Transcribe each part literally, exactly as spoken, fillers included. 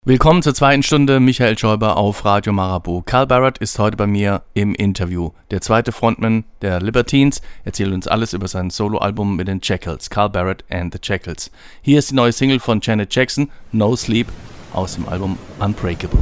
Willkommen zur zweiten Stunde Michael Schäuber auf Radio Marabout. Carl Barrett ist heute bei mir im Interview. Der zweite Frontman der Libertines erzählt uns alles über sein Soloalbum mit den Jackals, Carl Barrett and the Jackals. Hier ist die neue Single von Janet Jackson, No Sleep, aus dem Album Unbreakable.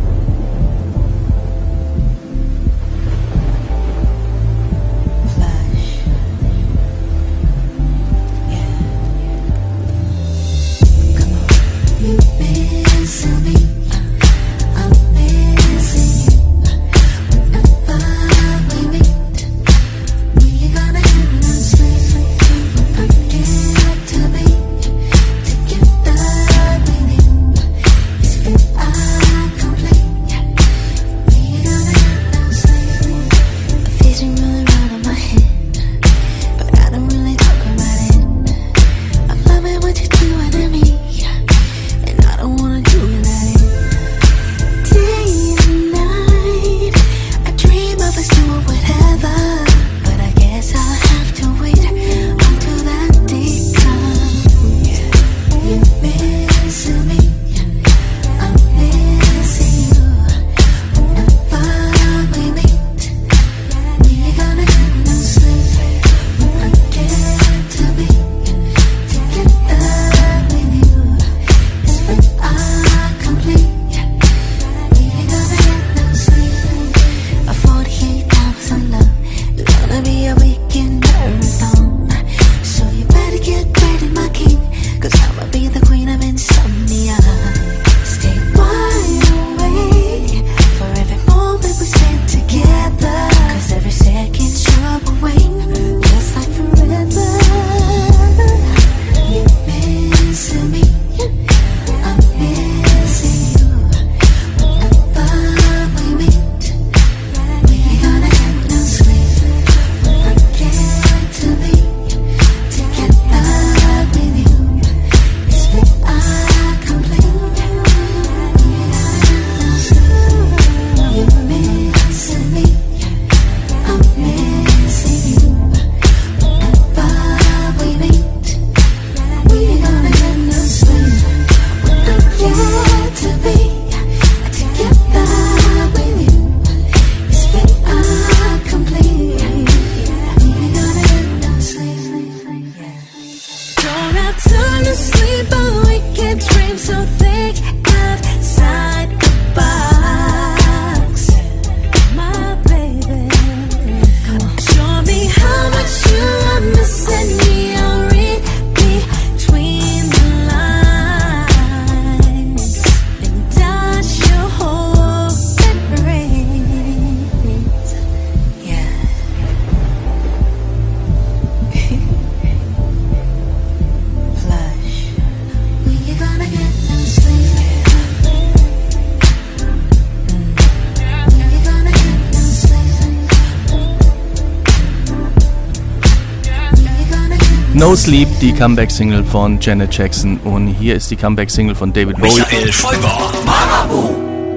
No Sleep, die Comeback-Single von Janet Jackson, und hier ist die Comeback-Single von David Bowie. Michael Schäuber, Marabout.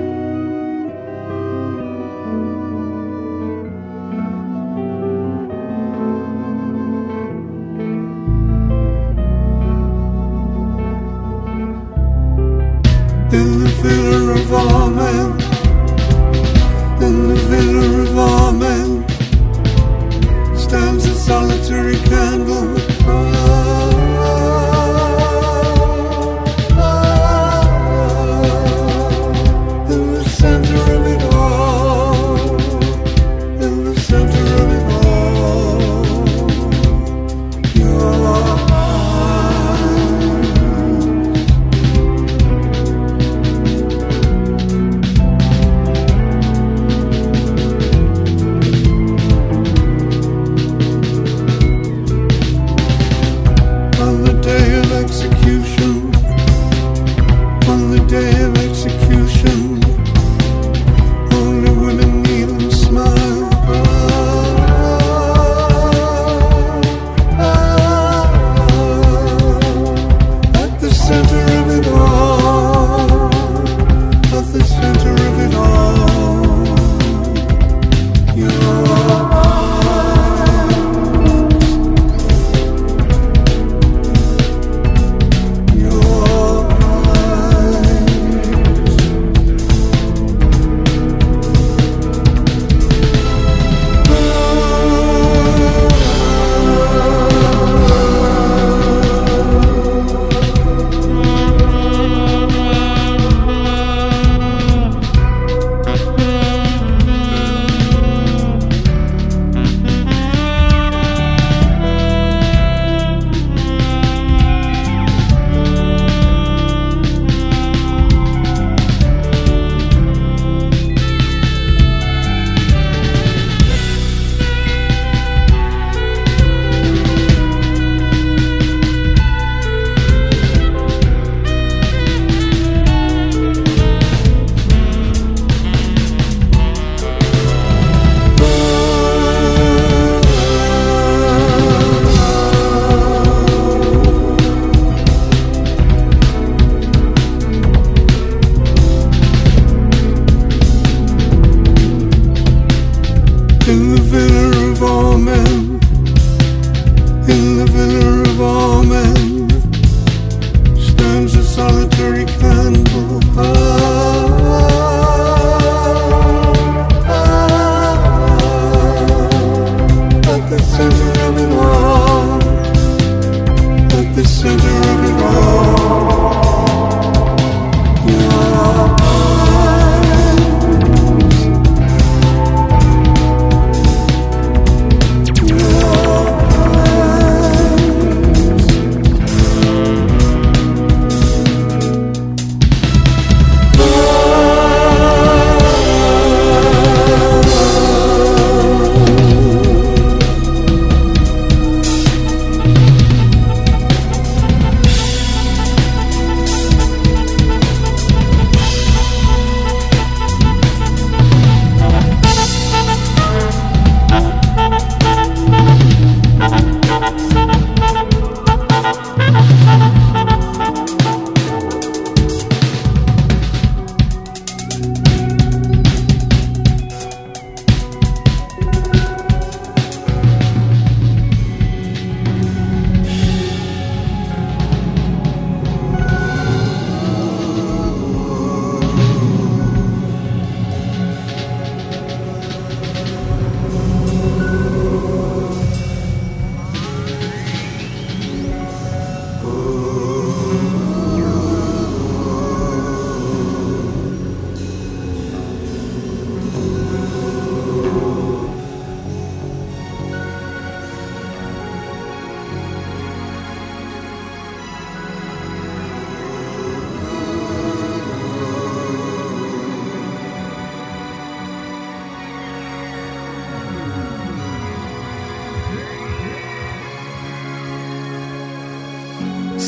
In the theater of all men, in the theater of all men, stands a solitary candle.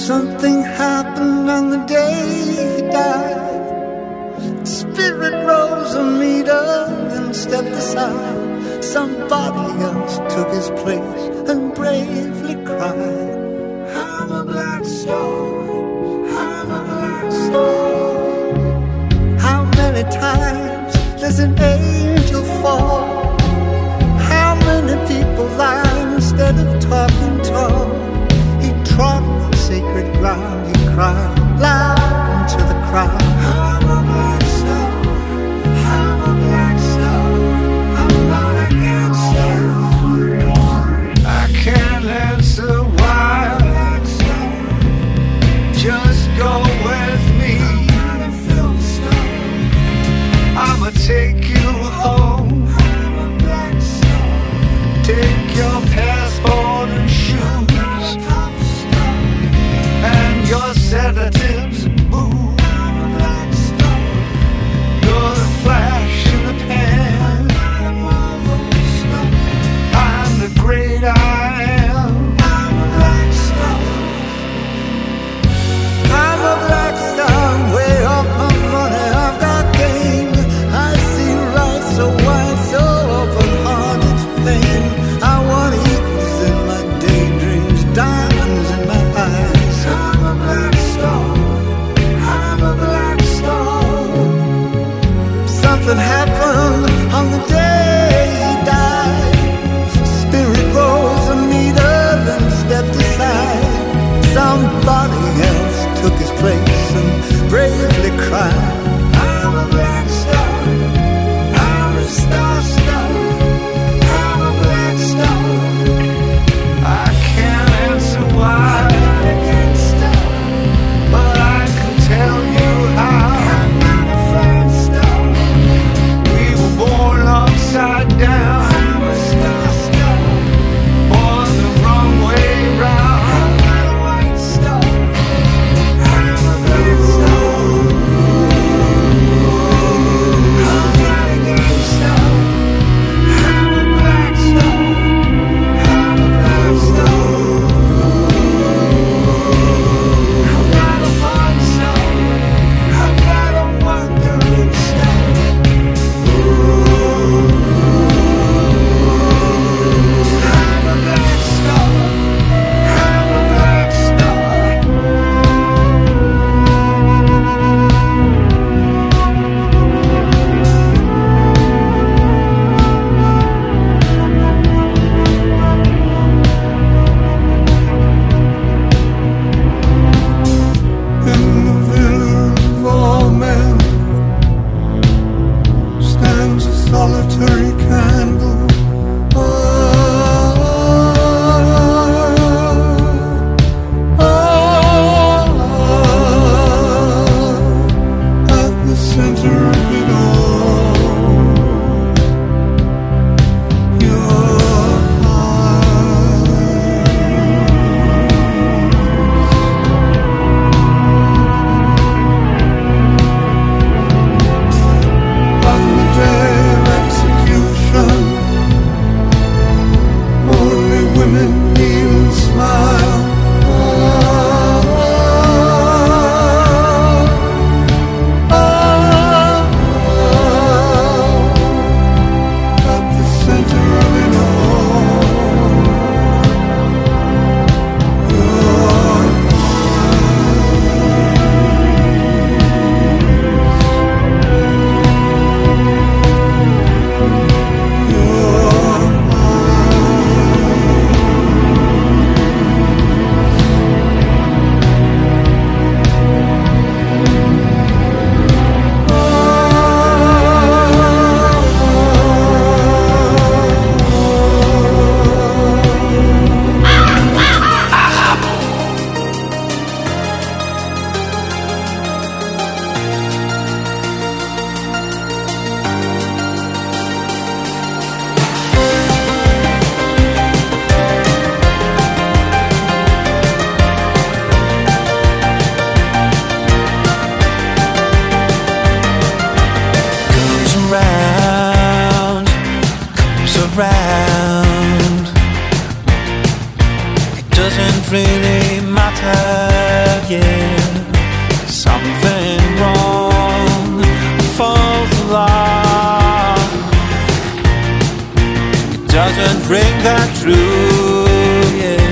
Something happened on the day he died. Spirit rose a meter and stepped aside. Somebody else took his place and bravely cried, I'm a black star, I'm a black star. How many times does an angel fall? How many people lie instead of talking tall? He trod on sacred ground, he cried loud into the crowd, I'm a black star, I'm a black star, I'm not a gangster. I can't answer why, just go with me. I'ma take you home, take your passport and shoes and your sedatives and booze. You're the flash in the pan, I'm the great I am. I'm a black star, I'm a black star, way off my money, I've got game. I see right so wide, so open heart, it's pain. I want eagles in my daydreams, diamonds in my eyes. I'm a black star, I'm a black star. Something happened on the day he died. Spirit rose a meter and stepped aside. Somebody else took his place and bravely cried, I'm a black star, I'm a star star, I'm a black star. I can't answer why, but I can tell you how. I'm not a flying star. We were born upside down, I'm a star star, born the wrong way round. I'm not a white star, I'm a black star. I'm not a gangster, I'm a black star, I'm a black star. I'm not a fun star, I'm not a wandering star. I'm a black star, I'm a black star. In the village of all men stands a solitary candle. Ah, ah, at the center of it all, your on the day of execution, only women kneel and smile. Ah, ah, at the center of it all, your really matter. true, yeah.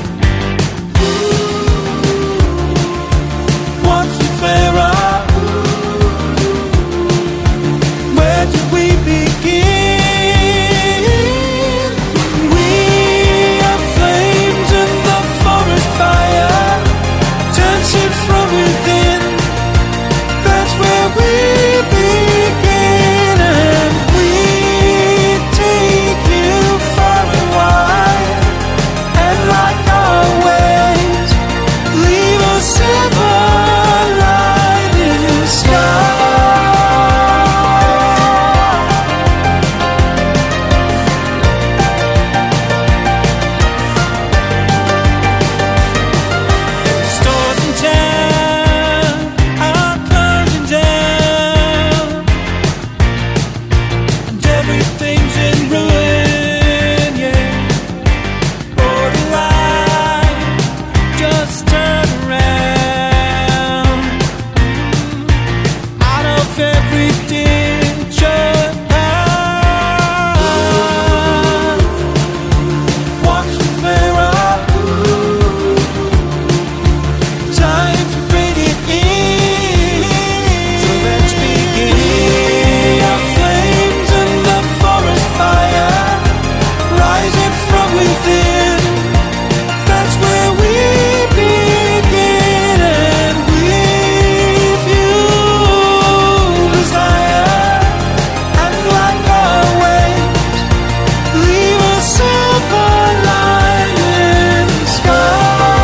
Once you flare up, where do we begin? We are flames in the forest fire, dancing from within. That's where we begin, and we take you far and wide, and like always, leave a silver light in the sky. Stores in town are closing down, and everything's in ruin, yeah. Borderline, just turn around. Out of every ditch a path. Watch the flare up, time to bring it in. So let's begin. Our flames in the forest fire, rising from within. That's where we begin, and with you desire, and like always, leave a silver line in the sky.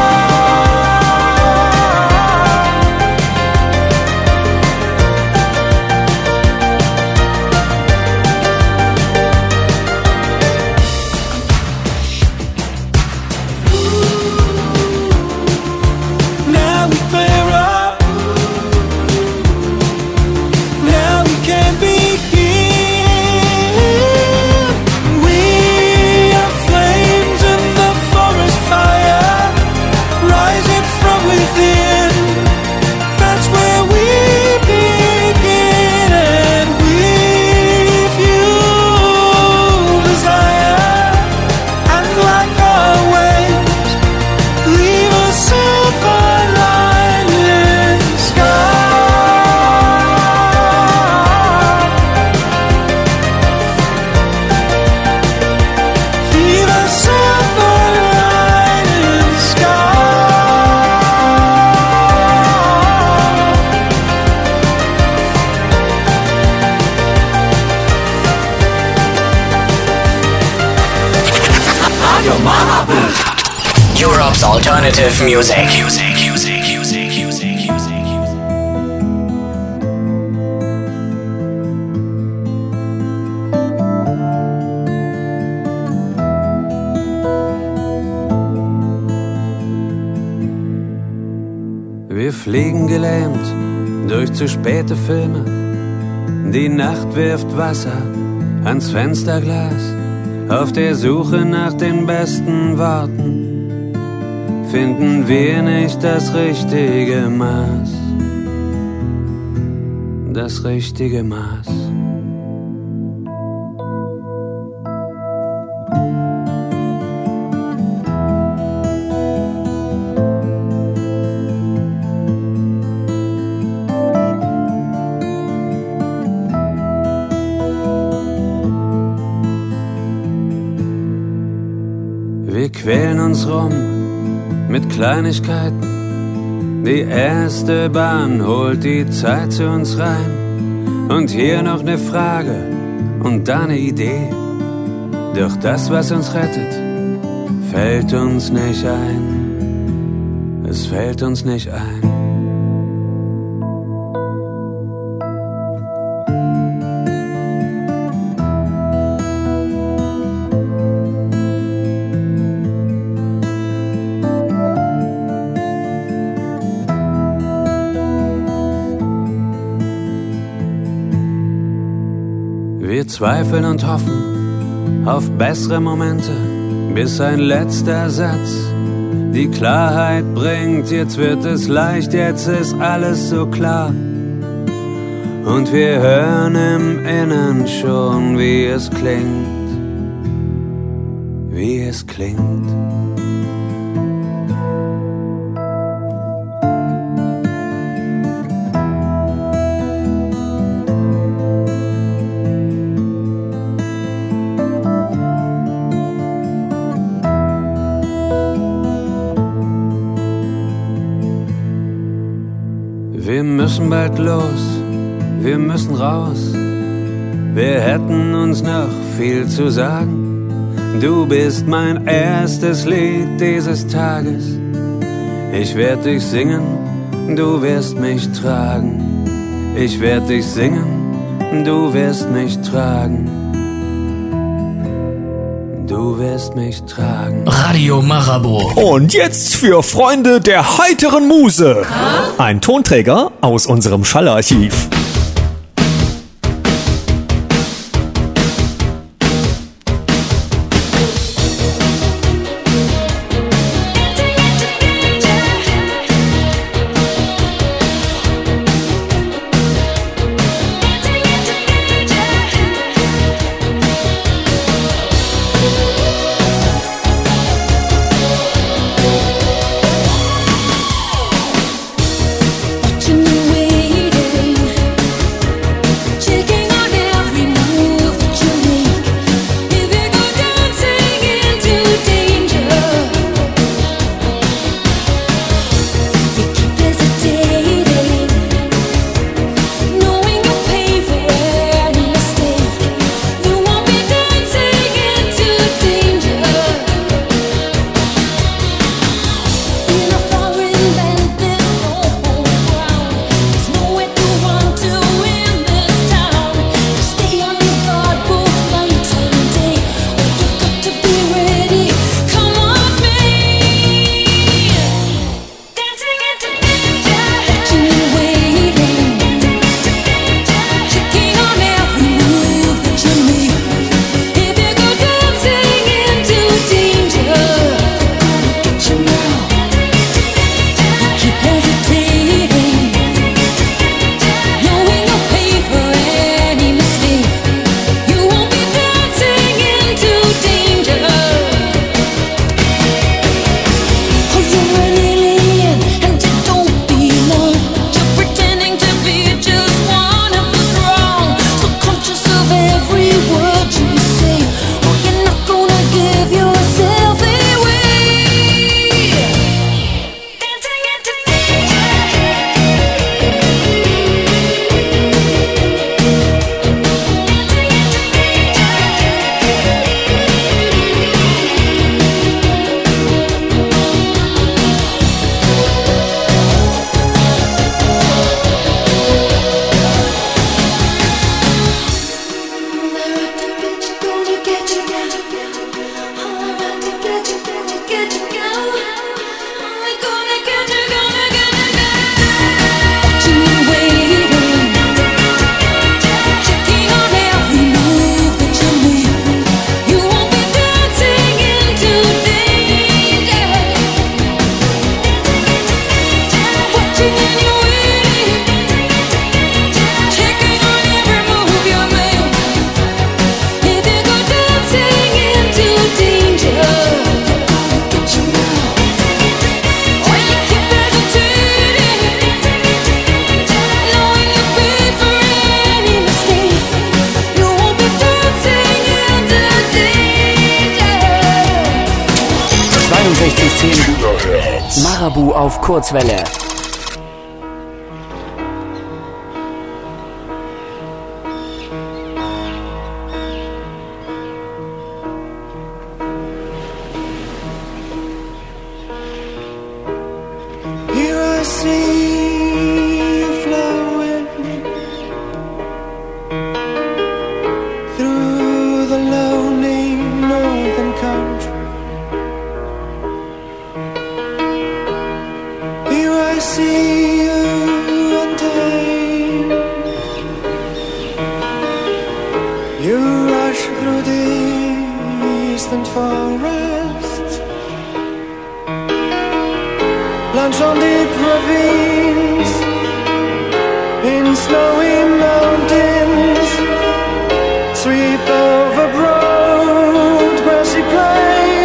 Now we flare up, now we can begin. We are flames in the forest fire, rising from within. That's where we begin, and with you desire, and like always, leave a silver line in the sky. Leave a silver line in the sky. Radio Marabout. Europe's alternative music. Music, music, music, music, music. Wir fliegen gelähmt durch zu späte Filme. Die Nacht wirft Wasser ans Fensterglas. Auf der Suche nach den besten Worten finden wir nicht das richtige Maß. Das richtige Maß. Wir quälen uns rum mit Kleinigkeiten. Die erste Bahn holt die Zeit zu uns rein. Und hier noch eine Frage und da eine Idee. Doch das, was uns rettet, fällt uns nicht ein. Es fällt uns nicht ein. Wir zweifeln und hoffen auf bessere Momente, bis ein letzter Satz die Klarheit bringt. Jetzt wird es leicht, jetzt ist alles so klar. Und wir hören im Innern schon, wie es klingt, wie es klingt. Wir müssen bald los, wir müssen raus. Wir hätten uns noch viel zu sagen. Du bist mein erstes Lied dieses Tages. Ich werd dich singen, du wirst mich tragen. Ich werd dich singen, du wirst mich tragen. Du wirst mich tragen. Radio Marabou. Und jetzt für Freunde der heiteren Muse. Ein Tonträger aus unserem Schallarchiv. Marabou auf Kurzwelle. Here I see you flowing through the lonely northern country. Here I see you untamed. You rush through the eastern forests, plunge on deep ravines, in snowy mountains, sweep over broad grassy plains.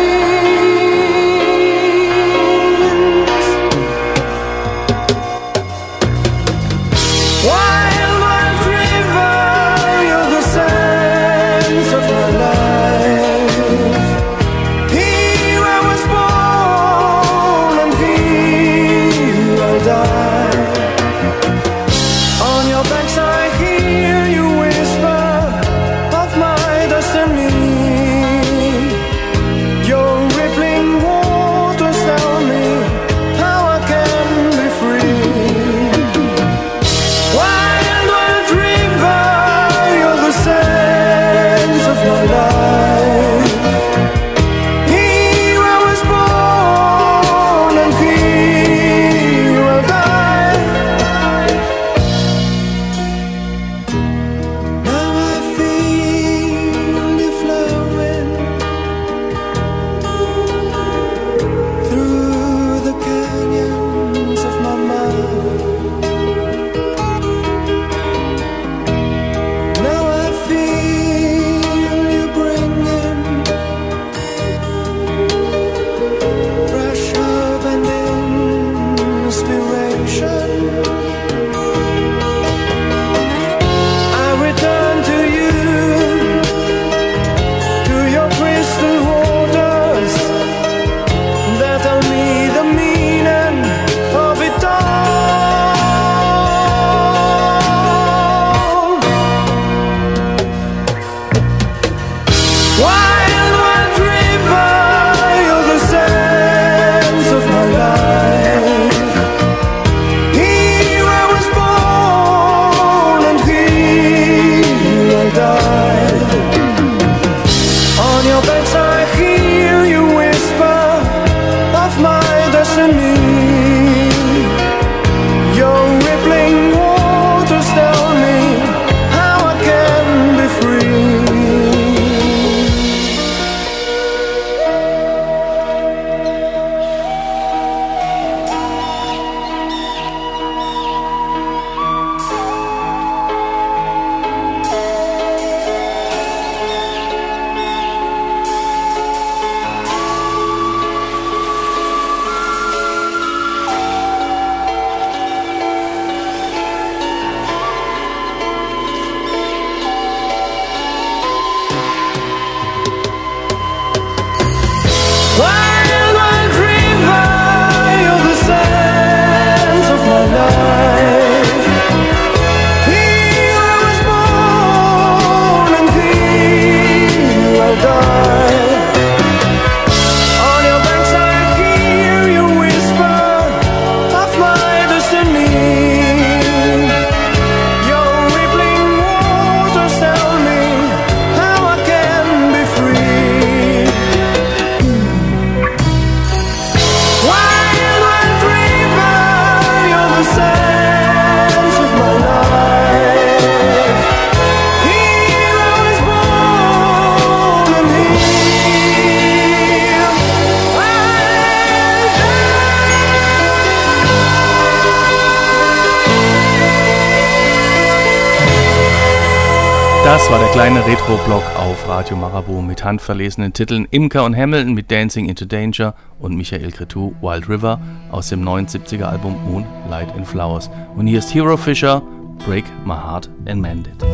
Das war der kleine Retro-Blog auf Radio Marabout mit handverlesenen Titeln Imker und Hamilton mit Dancing into Danger und Michael Cretu Wild River aus dem neunundsiebziger Album Moonlight and Flowers. Und hier ist Hero Fisher, Break My Heart and Mend It.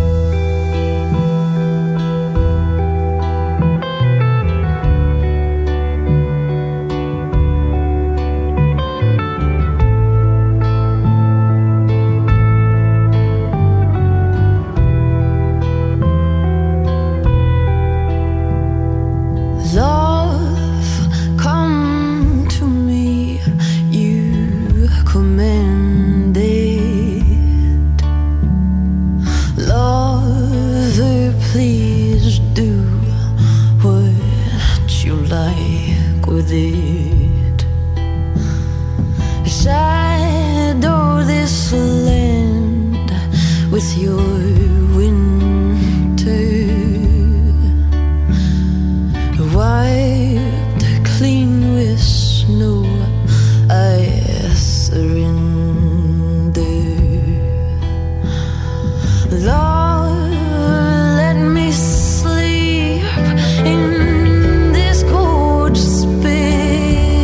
In this cold space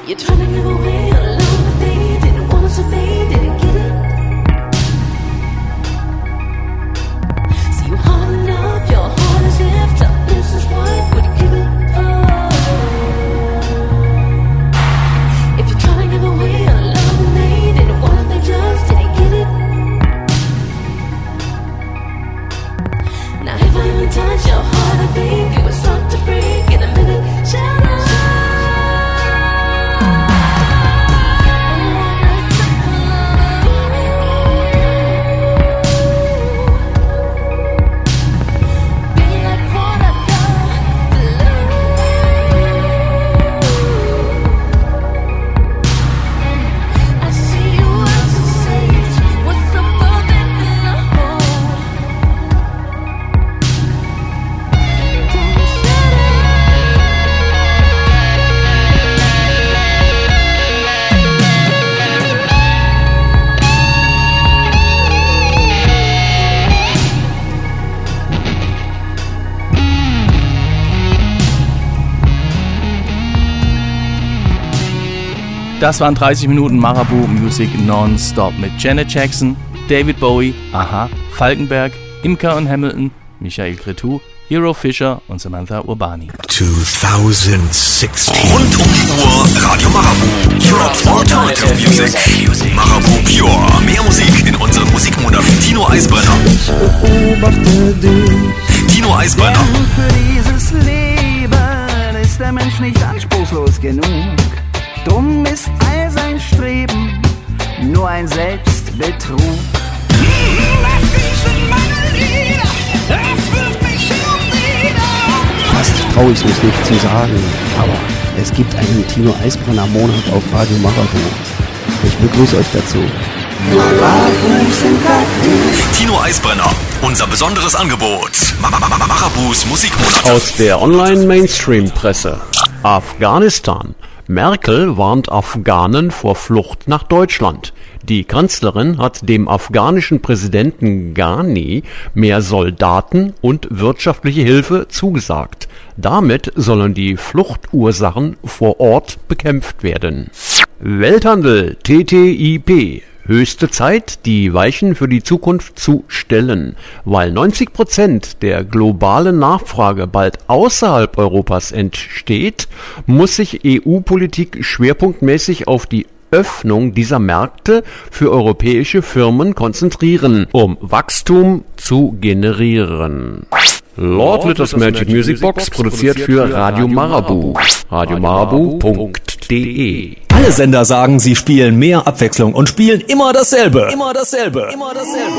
You're trying to give away a love that they didn't want us to they didn't get it. So you harden up your heart as if toughness is what would give it up. If you're trying to give away a love that they didn't want us, they just didn't get it. Now if I even touch your heart, I think it would start to break in a minute. Shut up. Das waren dreißig Minuten Marabout Music Non-Stop mit Janet Jackson, David Bowie, Aha, Falkenberg, Imker und Hamilton, Michael Cretu, Hero Fischer und Samantha Urbani. zwanzig sechzehn Rund um die Uhr Radio Marabout. Europe's Alternative Music. Marabout Pure. Mehr Musik in unserem Musikmonat. Tino Eisbrenner. Ich beobachte dich. Tino Eisbrenner. Denn für dieses Leben ist der Mensch nicht anspruchslos genug. Drum ist all sein Streben nur ein Selbstbetrug. Was sind meine Lieder? Das wirft mich um wieder. Fast traue ich mich nicht zu sagen, aber es gibt einen Tino Eisbrenner Monat auf Radio Marabout. Ich begrüße euch dazu. Tino Eisbrenner. Unser besonderes Angebot. Marabouts Musikmonat. Aus der Online-Mainstream-Presse. Afghanistan. Merkel warnt Afghanen vor Flucht nach Deutschland. Die Kanzlerin hat dem afghanischen Präsidenten Ghani mehr Soldaten und wirtschaftliche Hilfe zugesagt. Damit sollen die Fluchtursachen vor Ort bekämpft werden. Welthandel T T I P. Höchste Zeit, die Weichen für die Zukunft zu stellen. Weil neunzig Prozent der globalen Nachfrage bald außerhalb Europas entsteht, muss sich E U-Politik schwerpunktmäßig auf die Öffnung dieser Märkte für europäische Firmen konzentrieren, um Wachstum zu generieren. Lord Litters Magic Music Box produziert für Radio Marabout. radio marabout punkt de. Alle Sender sagen, sie spielen mehr Abwechslung und spielen immer dasselbe. Immer dasselbe. Immer dasselbe.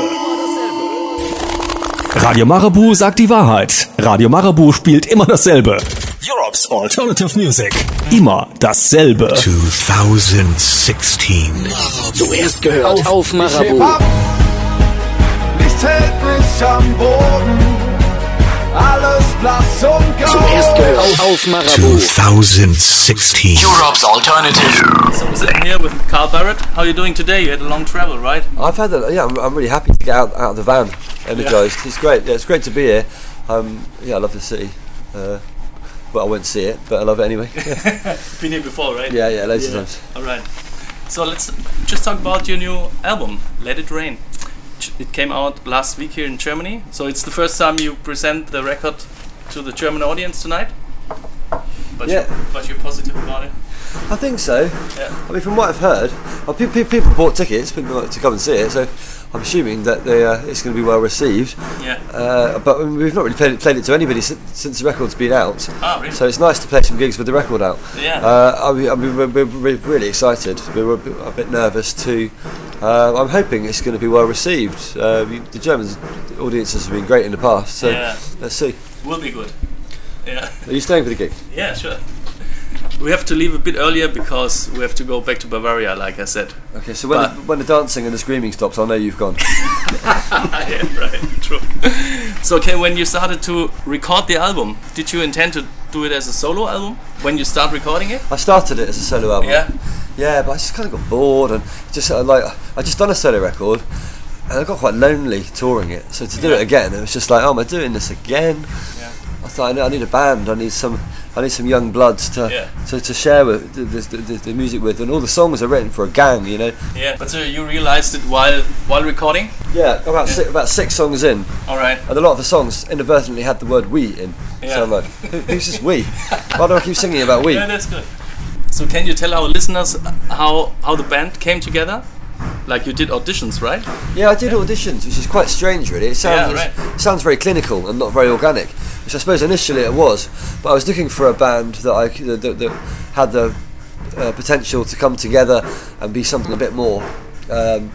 Radio Marabout sagt die Wahrheit. Radio Marabout spielt immer dasselbe. Europe's Alternative Music. Immer dasselbe. zwanzig sechzehn Zuerst gehört auf Marabout. Nichts hält mich am Boden. Alles blass und grau. Zuerst gehört auf Marabout. zwanzig sechzehn Europe's Alternative. So we're sitting here with Carl Barrett. How are you doing today? You had a long travel, right? I've had a, yeah, I'm, I'm really happy to get out, out of the van, energised. Yeah. It's great. Yeah, it's great to be here. Um, yeah, I love the city. Uh, but I won't see it, but I love it anyway. Yeah. Been here before, right? Yeah, yeah, loads yeah. of times. All right. So let's just talk about your new album, Let It Rain. It came out last week here in Germany. So it's the first time you present the record to the German audience tonight. But yeah. You're, but you're positive about it. I think so. Yeah. I mean, from what I've heard, well, people, people bought tickets people to come and see it, so I'm assuming that they, uh, it's going to be well received. Yeah. Uh, but we've not really played it, played it to anybody since, since the record's been out. Ah, really? So it's nice to play some gigs with the record out. Yeah. Uh, I mean, I mean we're, we're, we're really excited. We're a bit, a bit nervous too. Uh, I'm hoping it's going to be well received. Uh, the German audiences have been great in the past, so yeah. let's see. Will be good. Yeah. Are you staying for the gig? Yeah, sure. We have to leave a bit earlier because we have to go back to Bavaria, like I said. Okay, so when, the, when the dancing and the screaming stops, I'll know you've gone. Yeah, right, true. So, okay, when you started to record the album, did you intend to do it as a solo album when you start recording it? I started it as a solo album. Yeah. Yeah, but I just kind of got bored and just uh, like I just done a solo record, and I got quite lonely touring it. So to do yeah. it again, it was just like, oh, am I doing this again? Yeah. I it's like, I, I need a band. I need some. I need some young bloods to Yeah. to, to share with the, the, the, the music with, and all the songs are written for a gang, you know. Yeah, but so you realized it while while recording? Yeah, about Yeah. six, about six songs in, All right. and a lot of the songs inadvertently had the word "we" in. Yeah. So I'm like, Who, who's this we? Why do I keep singing about we? Yeah, that's good. So can you tell our listeners how how the band came together? Like you did auditions, right? Yeah, I did auditions, which is quite strange, really. It sounds Yeah, right. it sounds very clinical and not very organic, which I suppose initially it was. But I was looking for a band that I c- that, that had the uh, potential to come together and be something a bit more. Um,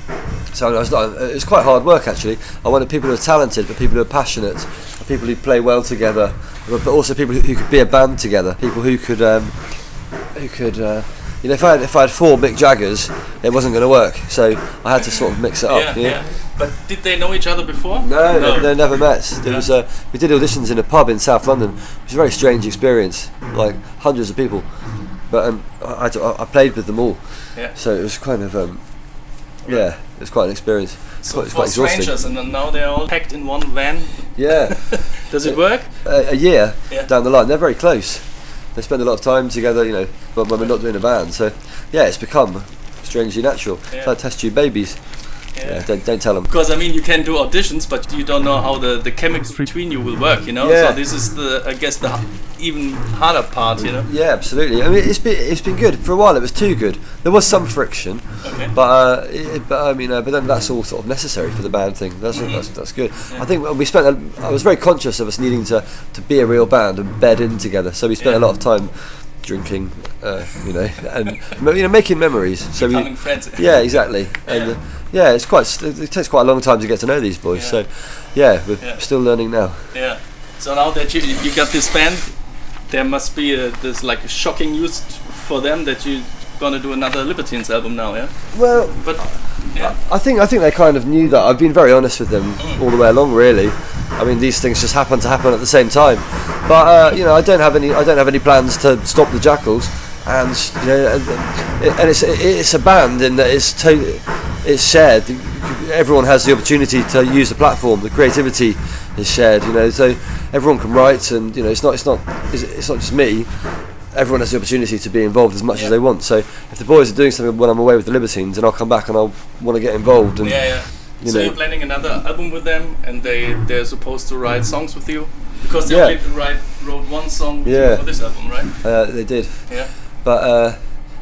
so I was not, it was quite hard work actually. I wanted people who are talented, but people who are passionate, people who play well together, but also people who, who could be a band together, people who could um, who could. Uh, You know, if I had if I had four Mick Jaggers, it wasn't going to work. So I had to sort of mix it up. Yeah, you know? yeah. But did they know each other before? No, no, they never met. There Yeah. was uh, we did auditions in a pub in South London. It was a very strange experience, like hundreds of people. But um, I, I, I played with them all, Yeah. so it was kind of um, yeah, it was quite an experience. It's So quite, it's for quite exhausting. strangers, and then now they're all packed in one van. Yeah. Does it work? A, a year Yeah. down the line, they're very close. They spend a lot of time together, you know, but when we're not doing a band. So yeah, it's become strangely natural. Yeah. It's like test tube babies. Yeah. Yeah, don't, don't tell them. Because I mean, you can do auditions, but you don't know how the the chemistry between you will work. You know. Yeah. So this is the, I guess, the h- even harder part. You know. Yeah, absolutely. I mean, it's been it's been good for a while. It was too good. There was some friction, Okay. but uh, it, but I mean, uh, but then that's all sort of necessary for the band thing. That's that's, that's good. I think we spent. A, I was very conscious of us needing to to be a real band and bed in together. So we spent Yeah. a lot of time drinking, uh, you know, and you know, making memories. So we, Becoming friends. yeah, exactly. And Yeah. uh, yeah, it's quite. It, it takes quite a long time to get to know these boys. Yeah. So yeah, we're Yeah. still learning now. Yeah. So now that you you got this band, there must be a, this like shocking news for them that you're gonna do another Libertines album now, yeah? Well, But yeah, I think I think they kind of knew that. I've been very honest with them all the way along, really. I mean, these things just happen to happen at the same time. But uh, you know, I don't have any. I don't have any plans to stop the Jackals, and you know, and, and it's it's a band in that it's to, it's shared. Everyone has the opportunity to use the platform. The creativity is shared. You know, so everyone can write, and you know, it's not it's not it's, it's not just me. Everyone has the opportunity to be involved as much Yeah. as they want. So if the boys are doing something when I'm away with the Libertines, then I'll come back and I'll want to get involved. And yeah, yeah. you So know. you're planning another album with them, and they they're supposed to write songs with you because they Yeah. only write wrote one song with Yeah. you for this album, right? Uh, they did, Yeah. but uh,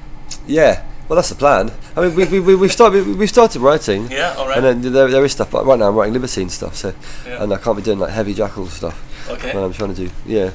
yeah. Well, that's the plan. I mean, we we we we've started we, we've started writing. Yeah, all right. And then there, there is stuff. But right now, I'm writing Libertine stuff. So, Yeah. and I can't be doing like heavy Jackal stuff. Okay. When I'm trying to do, yeah.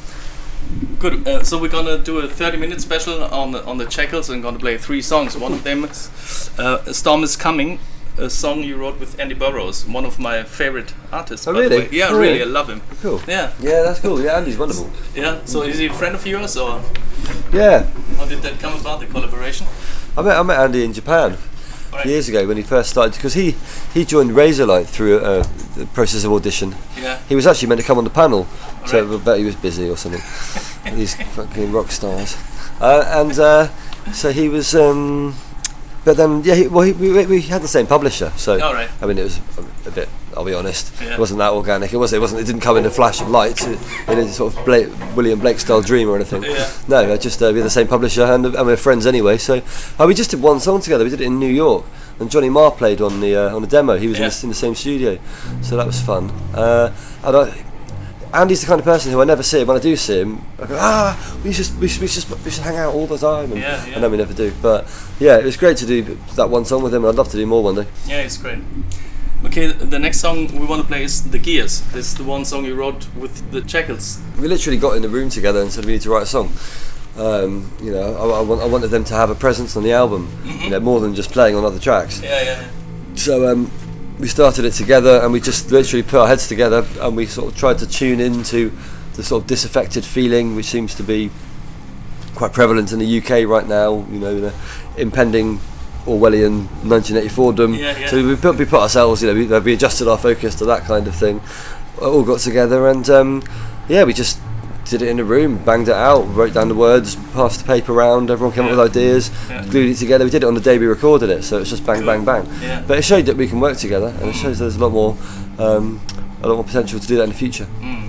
Good. Uh, so we're gonna do a thirty-minute special on the, on the Jackals and gonna play three songs. One of them is uh, "A Storm Is Coming," a song you wrote with Andy Burroughs, one of my favorite artists. Oh, by the really? way. Yeah, Oh, really. really? I love him. Cool. Yeah. Yeah, that's cool. Yeah, Andy's wonderful. Yeah. So is he a friend of yours, or Yeah, how did that come about? The collaboration? I met I met Andy in Japan Right. years ago when he first started, because he he joined Razorlight through uh, the process of audition. Yeah. He was actually meant to come on the panel, so Right. I bet he was busy or something. These fucking rock stars, uh, and uh, so he was. Um, but then, yeah, he, well, he, we, we had the same publisher, so Oh, right. I mean, it was a, a bit. I'll be honest, Yeah. it wasn't that organic. It was. It wasn't. It didn't come in a flash of light, in a sort of Blake, William Blake style dream or anything. Yeah. No, I just uh, we had the same publisher, and, and we're friends anyway. So uh, we just did one song together. We did it in New York, and Johnny Marr played on the uh, on the demo. He was in, Yeah. the, in the same studio, so that was fun. Uh, and I, Andy's the kind of person who I never see him. When I do see him, I go, ah, we should we should, we should, we should hang out all the time. And, Yeah, yeah. and then we never do. But yeah, it was great to do that one song with him, and I'd love to do more one day. Yeah, it's great. Okay, the next song we want to play is "The Gears." This is the one song you wrote with the Jackals. We literally got in the room together and said we need to write a song. Um, you know, I, I, want, I wanted them to have a presence on the album, you know, more than just playing on other tracks. Yeah, yeah. So um, we started it together, and we just literally put our heads together, and we sort of tried to tune into the sort of disaffected feeling, which seems to be quite prevalent in the U K right now. You know, the impending Orwellian nineteen eighty-four-dom. Yeah, yeah. So we put, we put ourselves, you know, we, we adjusted our focus to that kind of thing. All got together, and um, yeah, we just did it in a room, banged it out, wrote down the words, passed the paper around, everyone came Yeah. up with ideas, Yeah. glued it together. We did it on the day we recorded it, so it's just bang, bang, bang. Yeah. But it showed that we can work together, and it shows there's a lot more, um, a lot more potential to do that in the future. Mm.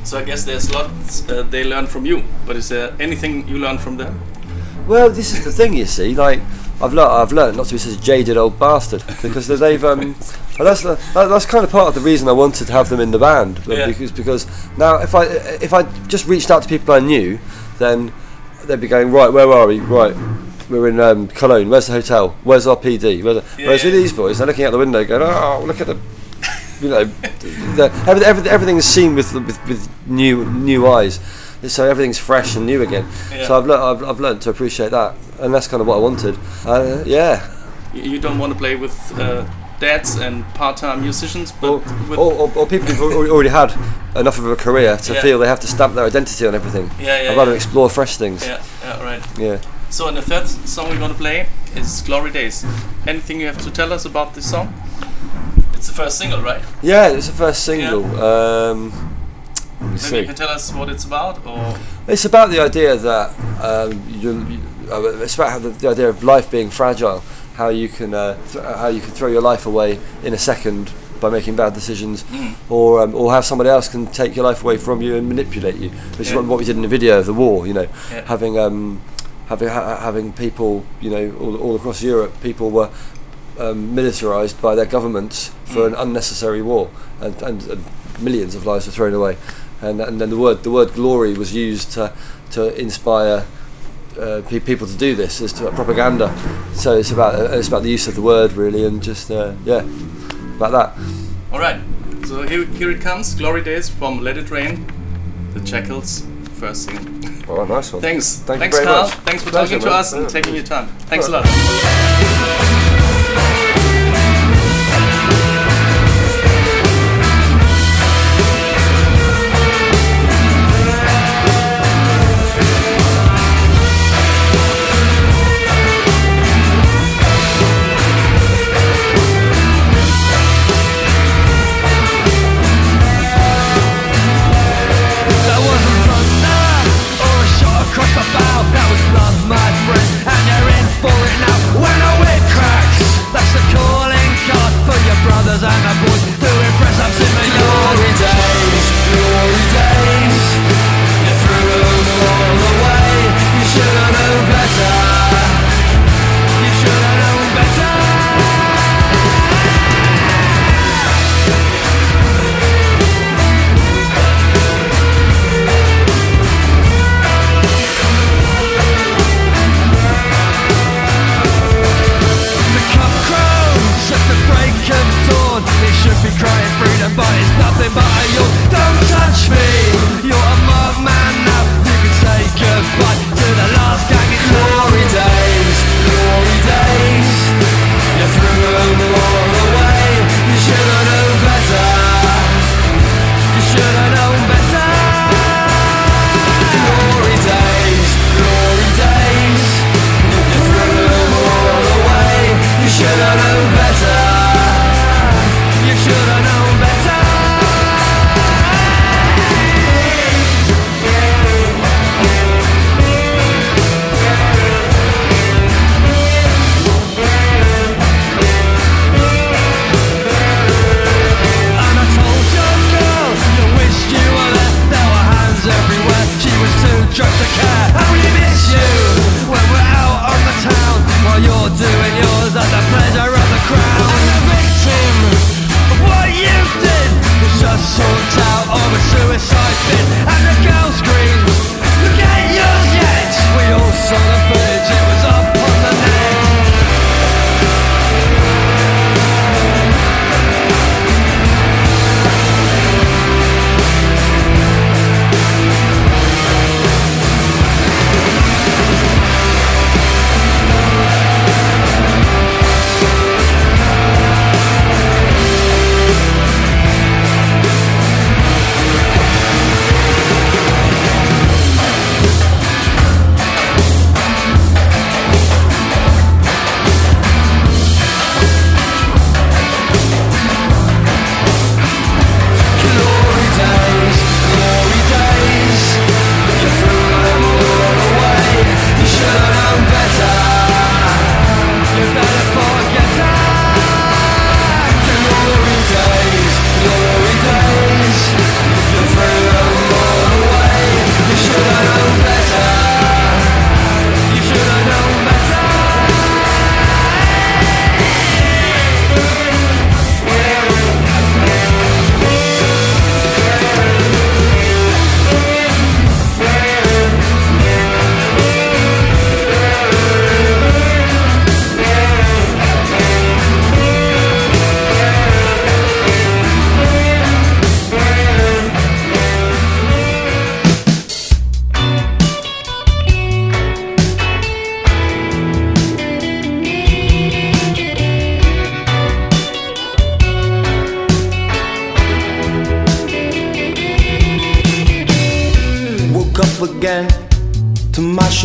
So I guess there's lots uh, they learn from you, but is there anything you learn from them? Well, this is the thing, you see. Like, I've learnt, I've learnt not to be such a jaded old bastard because they've. Um, and that's the, that, that's kind of part of the reason I wanted to have them in the band. Yeah. Because because now if I if I just reached out to people I knew, then they'd be going, right, where are we? Right, we're in um, Cologne. Where's the hotel? Where's our P D? Where's the, Yeah, whereas yeah. with these boys, they're looking out the window, going, oh, look at the. You know, the, everything, everything, everything's seen with, with with new new eyes, so everything's fresh and new again. Yeah. So I've learnt, I've, I've learned to appreciate that, and that's kind of what I wanted. Uh, yeah. You you don't want to play with uh, dads and part-time musicians, but Or, with or, or, or people who've al- already had enough of a career to Yeah. feel they have to stamp their identity on everything. Yeah, yeah, I'd rather yeah. explore fresh things. yeah, yeah, right. Yeah. So, and the third song we're gonna play is "Glory Days." Anything you have to tell us about this song? It's the first single, right? Yeah, it's the first single. Um, let me Maybe see. you can tell us what it's about, or It's about the idea that um, you, you, uh, it's about how the, the idea of life being fragile. How you can uh, th- how you can throw your life away in a second by making bad decisions, Mm. or um, or how somebody else can take your life away from you and manipulate you. Which Yeah. is what we did in the video of the war. You know, Yeah. having um, having ha- having people, you know, all, all across Europe, people were um, militarised by their governments for Mm. an unnecessary war, and, and, and millions of lives were thrown away. And and then the word the word glory was used to to inspire uh, pe- people to do this as to propaganda. So it's about uh, it's about the use of the word really, and just uh, yeah, about that. all right. So here, here it comes, "Glory Days" from Let It Rain, the Jackals' first single. Oh, nice one. Thanks. Thank Thanks, you very Carl. much. Thanks for Pleasure, talking to man. us and Yeah. taking your time. Thanks a Right. lot. That wasn't thunder or a shot across the bow. That was love, my friend, and you're in for it now. When a wind cries.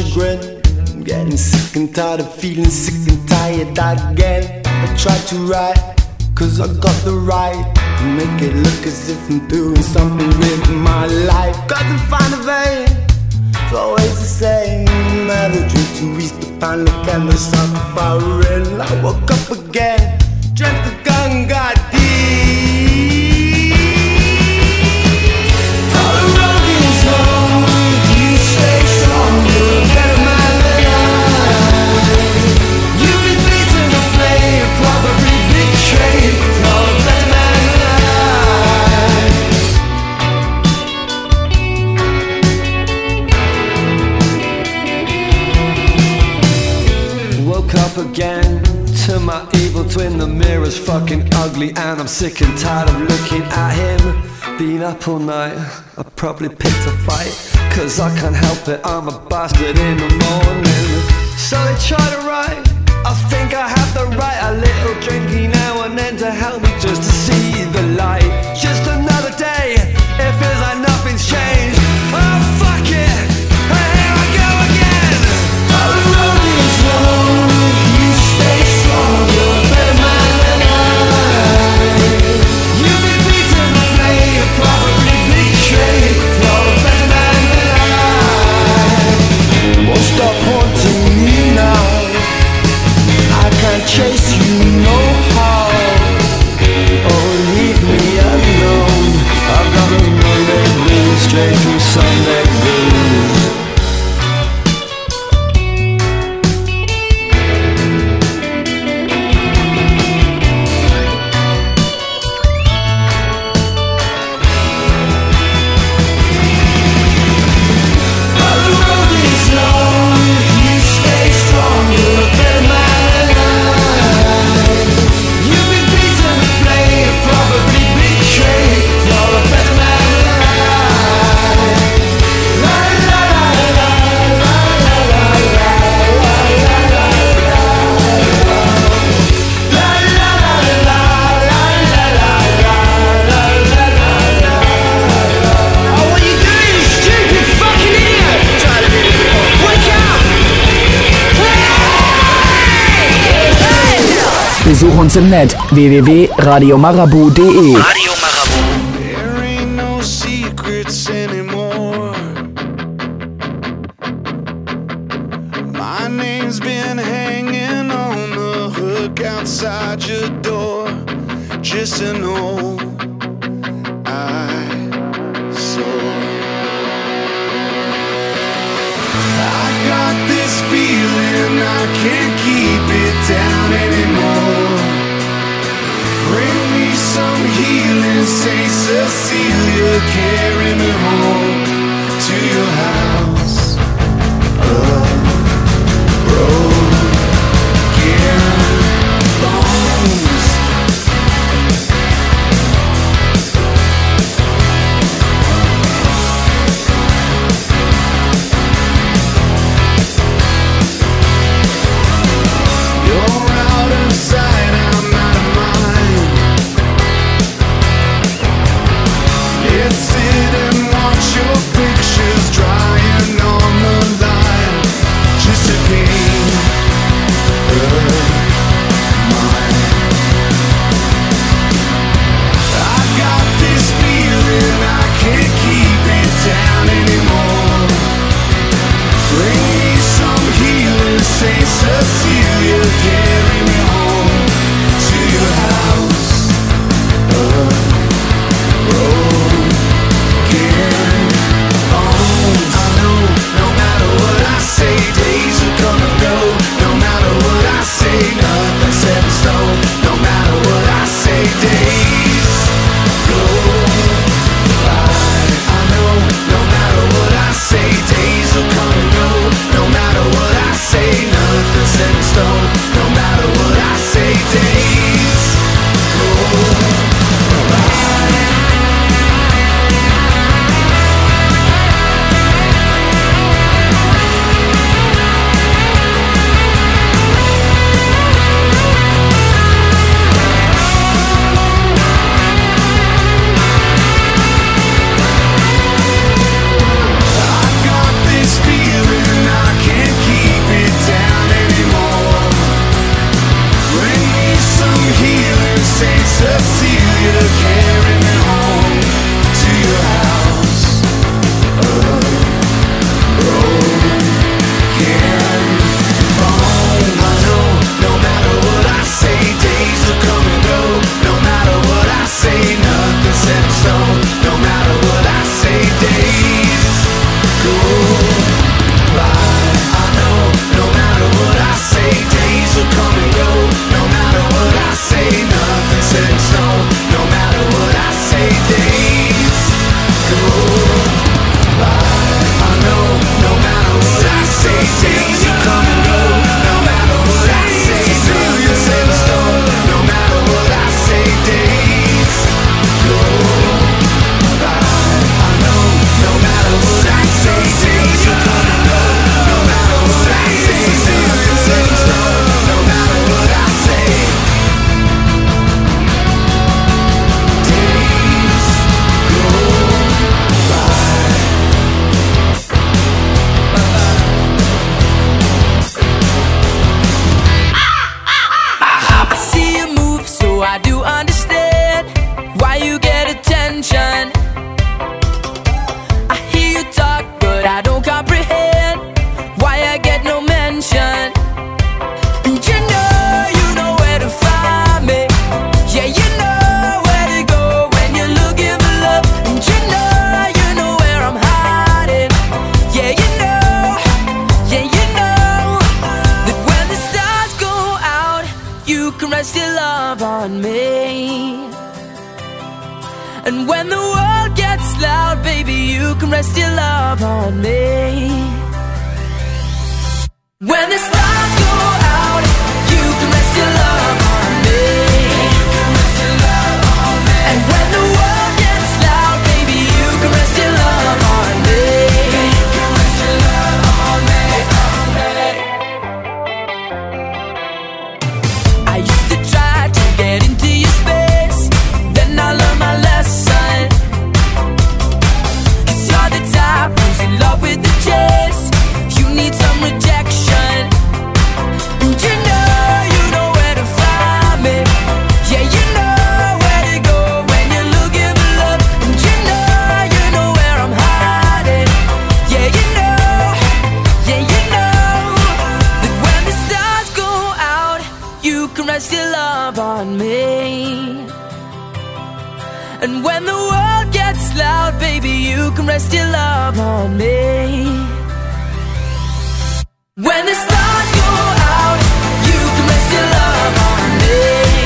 chagrin. I'm getting sick and tired of feeling sick and tired again. I try to write, cause I got the right to make it look as if I'm doing something with my life. Got to find a vein, it's always the same. Never drink to reach the pan, look at the sun firing. I woke up again, drank the gun, got deep. All the road is long, you stay strong, you're a better man than I. You've been beaten to flame, probably betrayed, you're a better man than I. Woke up again to my evil twin. The mirror's fucking ugly and I'm sick and tired of looking at him. Been up all night, I probably picked a fight, cause I can't help it, I'm a bastard in the morning. So they try to write, I think I have the right. A little drinky now and then to help me just to see the light. Just another day, it feels like nothing's changed. Oh fuck it, here I go again. All the road is long, you stay strong, you're a better man than I. You've been beaten to flame, probably betrayed, you're a better man than I. Won't stop haunting me now, I can't chase you no how. Oh, leave me alone, I've got a Monday blues straight from Sunday blues. All the road is long, you stay strong, you're a better man than I. You've been beaten to flame, probably betrayed, you're a better man than I. La la la la la la la la la la la la. La la la la la la la la la la la. Oh, what you doing, you stupid fucking idiot? Try to be wake up! Besuch uns im Netz w w w punkt radio marabout punkt de. Radio Marabout. There ain't no secrets anymore. My name's been hanging on the hook outside your door, just to know I saw. I got this feeling I can't keep it down anymore. Bring me some healing, Saint Cecilia, carry me home to your house of broken bones. rest your love on me. And when the world gets loud, baby, you can rest your love on me. When the stars go out, you can rest your love on me. And when the world gets loud, baby, you can rest your love on me. I used to try to get into your space, then I learned my lesson. 'Cause you're the type who's in love with the chase. You need some rejection. And you know, you know where to find me. Yeah, you know where to go when you're looking for love. And you know, you know where I'm hiding. Yeah, you know, yeah, you know that when the stars go out, you can rest your love on me. And when the world gets loud, baby, you can rest your love on me. When the stars go out, you can rest your love on me.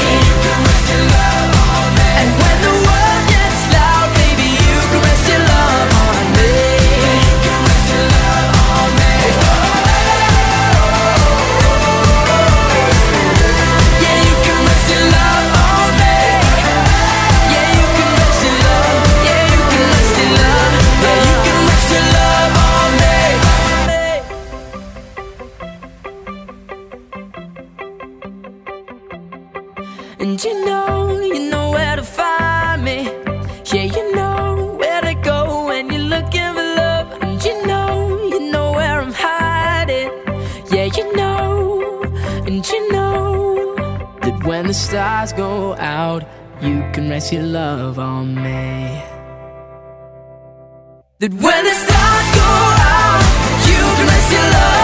And when the world gets loud, baby, you can rest your love on me. Yeah, you can rest your love on me. Yeah, you can rest your love. Yeah, you can rest your love. Yeah, you can rest your love on me. And you know, you know where to find me. Yeah, you know where to go when you're looking for love. And you know, you know where I'm hiding. Yeah, you know, and you know that when the stars go out, you can rest your love on me. That when the stars go out, you can rest your love.